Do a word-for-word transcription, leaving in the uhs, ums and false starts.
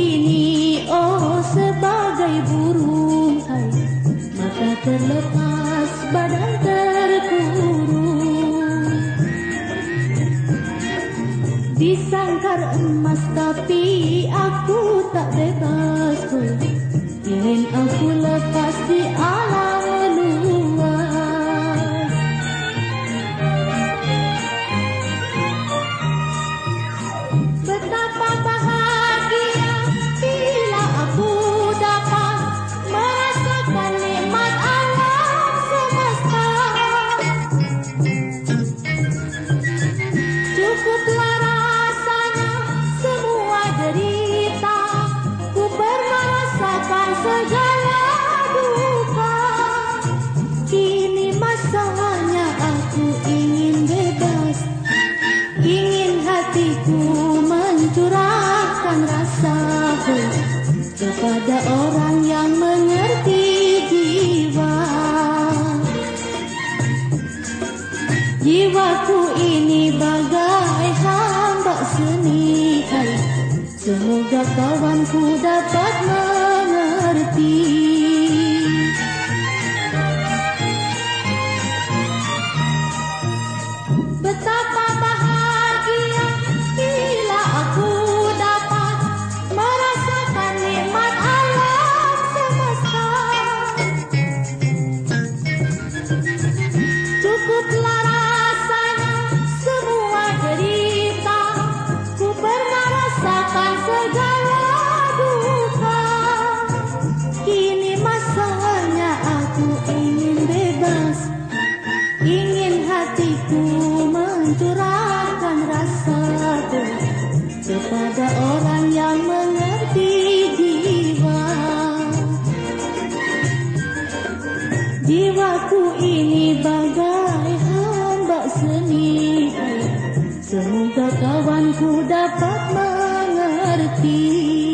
ini oh sebagai burung, hai, mata terlepas, badan terkurung. Disangkar emas tapi aku tak bebas, oh. Ingin aku lepas di alam luas. Betapa bahagia bila aku dapat merasakan nikmat alam semesta. Cukuplah rasanya semua derita, ku pernah rasakan segala duka. Kini masanya aku ingin bebas, ingin hatiku mencurahkan rasaku kepada orang yang mengerti jiwa. Jiwaku ini bagai hamba seni, hai, semoga kawanku dapat mengerti. Betapa bahagia bila aku dapat merasakan nikmat alam semesta. Cukuplah rasanya semua derita, ku pernah rasakan segala duka. Kini masanya aku ingin bebas, ingin hatiku mencurahkan rasaku kepada orang yang mengerti jiwa. Jiwaku ini bagai hamba seni, semoga kawanku dapat mengerti.